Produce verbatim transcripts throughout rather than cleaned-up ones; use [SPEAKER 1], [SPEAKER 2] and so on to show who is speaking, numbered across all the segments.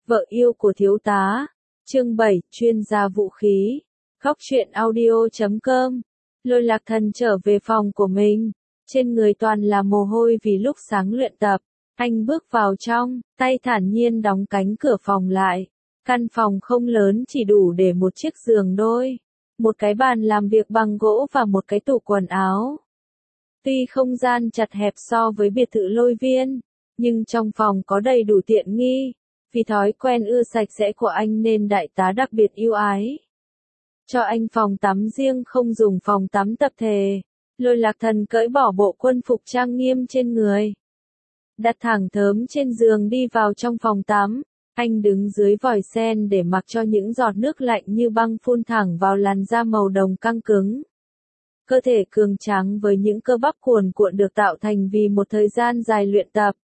[SPEAKER 1] Vợ yêu của thiếu tá. Chương bảy, chuyên gia vũ khí. Góc truyện audio chấm com. Lôi Lạc Thần trở về phòng của mình. Trên người toàn là mồ hôi vì lúc sáng luyện tập. Anh bước vào trong, tay thản nhiên đóng cánh cửa phòng lại. Căn phòng không lớn, chỉ đủ để một chiếc giường đôi, một cái bàn làm việc bằng gỗ và một cái tủ quần áo. Tuy không gian chật hẹp so với biệt thự Lôi Viên, nhưng trong phòng có đầy đủ tiện nghi. Vì thói quen ưa sạch sẽ của anh nên đại tá đặc biệt yêu ái cho anh phòng tắm riêng, không dùng phòng tắm tập thể. Lôi Lạc Thần cởi bỏ bộ quân phục trang nghiêm trên người, đặt thẳng thớm trên giường đi vào trong phòng tắm. Anh đứng dưới vòi sen để mặc cho những giọt nước lạnh như băng phun thẳng vào làn da màu đồng căng cứng. Cơ thể cường tráng với những cơ bắp cuồn cuộn được tạo thành vì một thời gian dài luyện tập.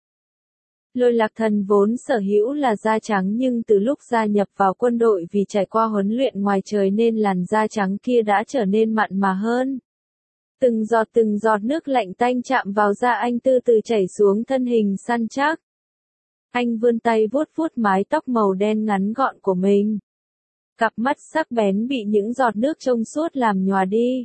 [SPEAKER 1] Lôi Lạc Thần vốn sở hữu là da trắng, nhưng từ lúc gia nhập vào quân đội vì trải qua huấn luyện ngoài trời nên làn da trắng kia đã trở nên mặn mà hơn. Từng giọt từng giọt nước lạnh tanh chạm vào da anh, từ từ chảy xuống thân hình săn chắc. Anh vươn tay vuốt vuốt mái tóc màu đen ngắn gọn của mình. Cặp mắt sắc bén bị những giọt nước trong suốt làm nhòa đi.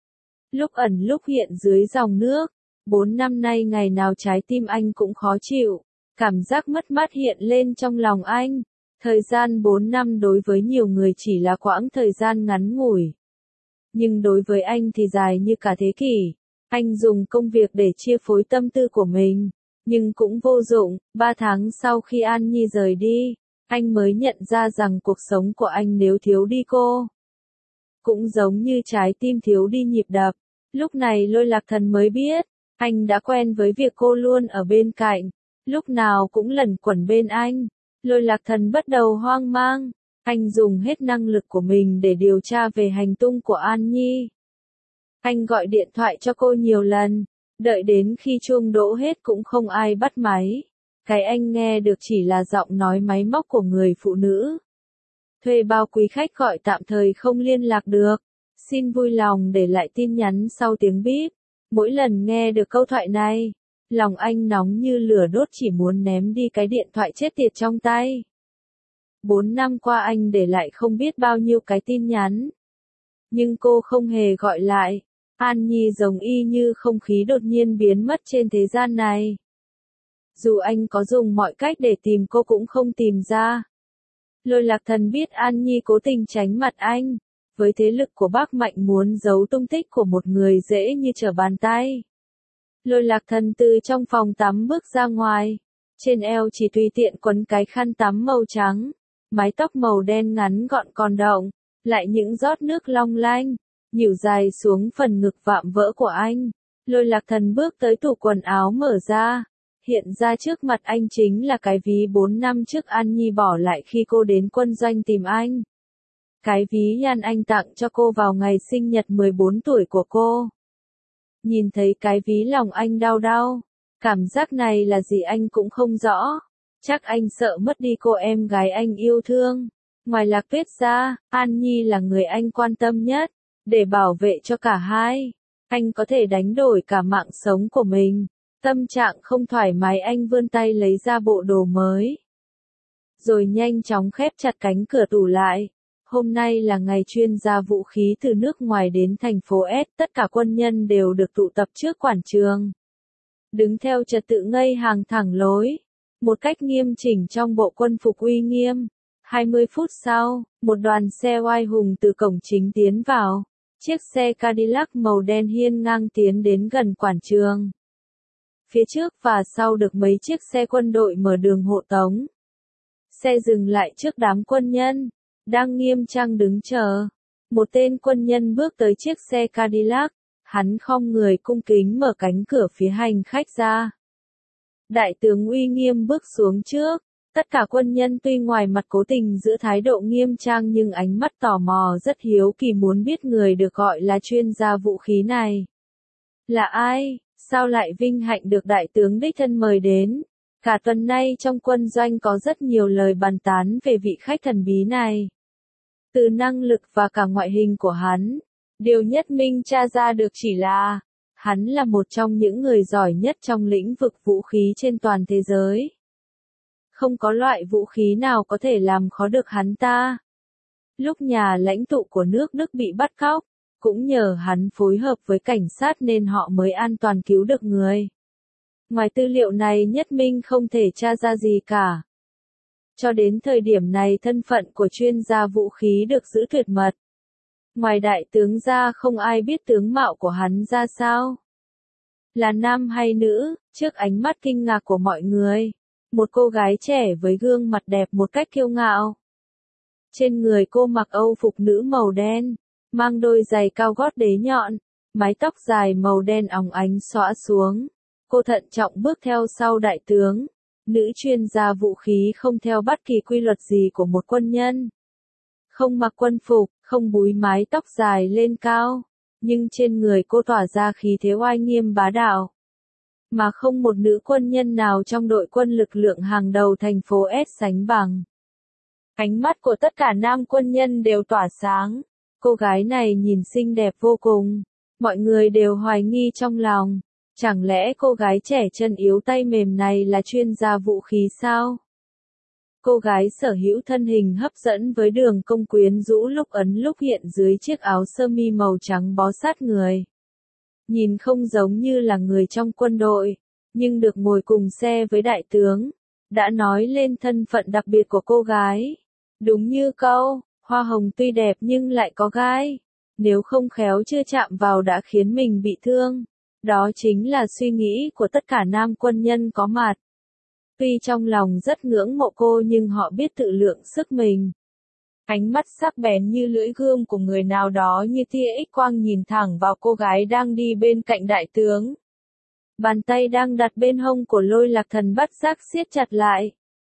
[SPEAKER 1] Lúc ẩn lúc hiện dưới dòng nước, bốn năm nay ngày nào trái tim anh cũng khó chịu. Cảm giác mất mát hiện lên trong lòng anh. Thời gian bốn năm đối với nhiều người chỉ là quãng thời gian ngắn ngủi. Nhưng đối với anh thì dài như cả thế kỷ. Anh dùng công việc để chia phối tâm tư của mình. Nhưng cũng vô dụng. Ba tháng sau khi An Nhi rời đi, anh mới nhận ra rằng cuộc sống của anh nếu thiếu đi cô, cũng giống như trái tim thiếu đi nhịp đập. Lúc này Lôi Lạc Thần mới biết, anh đã quen với việc cô luôn ở bên cạnh, lúc nào cũng lẩn quẩn bên anh. Lôi Lạc Thần bắt đầu hoang mang. Anh dùng hết năng lực của mình để điều tra về hành tung của An Nhi. Anh gọi điện thoại cho cô nhiều lần, đợi đến khi chuông đổ hết cũng không ai bắt máy. Cái anh nghe được chỉ là giọng nói máy móc của người phụ nữ. Thuê bao quý khách gọi tạm thời không liên lạc được. Xin vui lòng để lại tin nhắn sau tiếng bíp. Mỗi lần nghe được câu thoại này, lòng anh nóng như lửa đốt, chỉ muốn ném đi cái điện thoại chết tiệt trong tay. Bốn năm qua anh để lại không biết bao nhiêu cái tin nhắn. Nhưng cô không hề gọi lại. An Nhi giống y như không khí đột nhiên biến mất trên thế gian này. Dù anh có dùng mọi cách để tìm cô cũng không tìm ra. Lôi Lạc Thần biết An Nhi cố tình tránh mặt anh. Với thế lực của bác Mạnh, muốn giấu tung tích của một người dễ như trở bàn tay. Lôi Lạc Thần từ trong phòng tắm bước ra ngoài. Trên eo chỉ tùy tiện quấn cái khăn tắm màu trắng. Mái tóc màu đen ngắn gọn còn động, lại những giọt nước long lanh, nhỉu dài xuống phần ngực vạm vỡ của anh. Lôi Lạc Thần bước tới tủ quần áo mở ra. Hiện ra trước mặt anh chính là cái ví bốn năm trước An Nhi bỏ lại khi cô đến quân doanh tìm anh. Cái ví Nhan anh tặng cho cô vào ngày sinh nhật mười bốn tuổi của cô. Nhìn thấy cái ví lòng anh đau đau. Cảm giác này là gì anh cũng không rõ. Chắc anh sợ mất đi cô em gái anh yêu thương. Ngoài Lạc Tuyết ra, An Nhi là người anh quan tâm nhất. Để bảo vệ cho cả hai, anh có thể đánh đổi cả mạng sống của mình. Tâm trạng không thoải mái, anh vươn tay lấy ra bộ đồ mới. Rồi nhanh chóng khép chặt cánh cửa tủ lại. Hôm nay là ngày chuyên gia vũ khí từ nước ngoài đến thành phố S. Tất cả quân nhân đều được tụ tập trước quảng trường. Đứng theo trật tự ngây hàng thẳng lối. Một cách nghiêm chỉnh trong bộ quân phục uy nghiêm. hai mươi phút sau, một đoàn xe oai hùng từ cổng chính tiến vào. Chiếc xe Cadillac màu đen hiên ngang tiến đến gần quảng trường. Phía trước và sau được mấy chiếc xe quân đội mở đường hộ tống. Xe dừng lại trước đám quân nhân, đang nghiêm trang đứng chờ. Một tên quân nhân bước tới chiếc xe Cadillac. Hắn khom người cung kính mở cánh cửa phía hành khách ra. Đại tướng uy nghiêm bước xuống trước. Tất cả quân nhân tuy ngoài mặt cố tình giữ thái độ nghiêm trang nhưng ánh mắt tò mò rất hiếu kỳ, muốn biết người được gọi là chuyên gia vũ khí này là ai, sao lại vinh hạnh được đại tướng đích thân mời đến. Cả tuần nay trong quân doanh có rất nhiều lời bàn tán về vị khách thần bí này. Từ năng lực và cả ngoại hình của hắn, điều nhất minh tra ra được chỉ là hắn là một trong những người giỏi nhất trong lĩnh vực vũ khí trên toàn thế giới. Không có loại vũ khí nào có thể làm khó được hắn ta. Lúc nhà lãnh tụ của nước Đức bị bắt cóc, cũng nhờ hắn phối hợp với cảnh sát nên họ mới an toàn cứu được người. Ngoài tư liệu này Nhất Minh không thể tra ra gì cả. Cho đến thời điểm này thân phận của chuyên gia vũ khí được giữ tuyệt mật. Ngoài đại tướng ra không ai biết tướng mạo của hắn ra sao. Là nam hay nữ, trước ánh mắt kinh ngạc của mọi người. Một cô gái trẻ với gương mặt đẹp một cách kiêu ngạo. Trên người cô mặc âu phục nữ màu đen, mang đôi giày cao gót đế nhọn, mái tóc dài màu đen óng ánh xõa xuống. Cô thận trọng bước theo sau đại tướng. Nữ chuyên gia vũ khí không theo bất kỳ quy luật gì của một quân nhân. Không mặc quân phục, không búi mái tóc dài lên cao, nhưng trên người cô tỏa ra khí thế oai nghiêm bá đạo. Mà không một nữ quân nhân nào trong đội quân lực lượng hàng đầu thành phố S sánh bằng. Ánh mắt của tất cả nam quân nhân đều tỏa sáng. Cô gái này nhìn xinh đẹp vô cùng. Mọi người đều hoài nghi trong lòng. Chẳng lẽ cô gái trẻ chân yếu tay mềm này là chuyên gia vũ khí sao? Cô gái sở hữu thân hình hấp dẫn với đường cong quyến rũ lúc ấn lúc hiện dưới chiếc áo sơ mi màu trắng bó sát người. Nhìn không giống như là người trong quân đội, nhưng được ngồi cùng xe với đại tướng, đã nói lên thân phận đặc biệt của cô gái. Đúng như câu, hoa hồng tuy đẹp nhưng lại có gai, nếu không khéo chưa chạm vào đã khiến mình bị thương. Đó chính là suy nghĩ của tất cả nam quân nhân có mặt. Tuy trong lòng rất ngưỡng mộ cô nhưng họ biết tự lượng sức mình. Ánh mắt sắc bén như lưỡi gươm của người nào đó như tia X quang nhìn thẳng vào cô gái đang đi bên cạnh đại tướng. Bàn tay đang đặt bên hông của Lôi Lạc Thần bất giác siết chặt lại.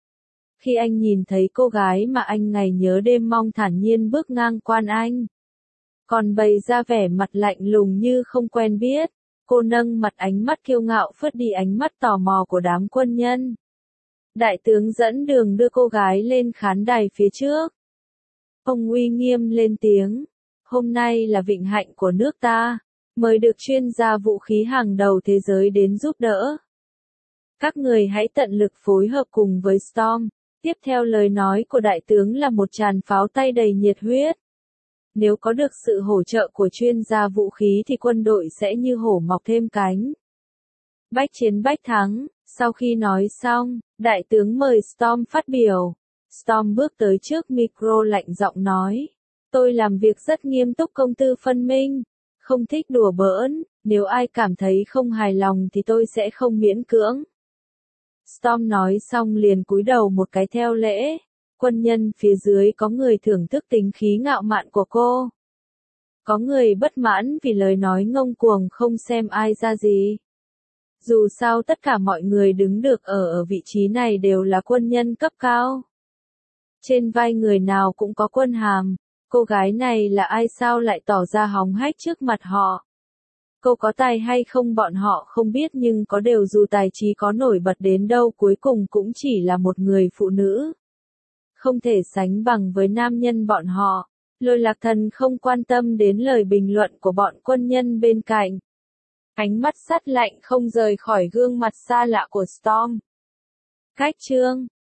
[SPEAKER 1] Khi anh nhìn thấy cô gái mà anh ngày nhớ đêm mong thản nhiên bước ngang quan anh, còn bày ra vẻ mặt lạnh lùng như không quen biết, cô nâng mặt ánh mắt kiêu ngạo phớt đi ánh mắt tò mò của đám quân nhân. Đại tướng dẫn đường đưa cô gái lên khán đài phía trước. Ông uy nghiêm lên tiếng, hôm nay là vinh hạnh của nước ta, mời được chuyên gia vũ khí hàng đầu thế giới đến giúp đỡ. Các người hãy tận lực phối hợp cùng với Storm. Tiếp theo lời nói của đại tướng là một tràng pháo tay đầy nhiệt huyết. Nếu có được sự hỗ trợ của chuyên gia vũ khí thì quân đội sẽ như hổ mọc thêm cánh. Bách chiến bách thắng. Sau khi nói xong, đại tướng mời Storm phát biểu. Storm bước tới trước micro lạnh giọng nói. Tôi làm việc rất nghiêm túc công tư phân minh. Không thích đùa bỡn, nếu ai cảm thấy không hài lòng thì tôi sẽ không miễn cưỡng. Storm nói xong liền cúi đầu một cái theo lễ. Quân nhân phía dưới có người thưởng thức tính khí ngạo mạn của cô. Có người bất mãn vì lời nói ngông cuồng không xem ai ra gì. Dù sao tất cả mọi người đứng được ở ở vị trí này đều là quân nhân cấp cao. Trên vai người nào cũng có quân hàm. Cô gái này là ai sao lại tỏ ra hóng hách trước mặt họ? Cô có tài hay không bọn họ không biết nhưng có điều dù tài trí có nổi bật đến đâu cuối cùng cũng chỉ là một người phụ nữ. Không thể sánh bằng với nam nhân bọn họ. Lôi Lạc Thần không quan tâm đến lời bình luận của bọn quân nhân bên cạnh. Ánh mắt sắt lạnh không rời khỏi gương mặt xa lạ của Storm. Cách chương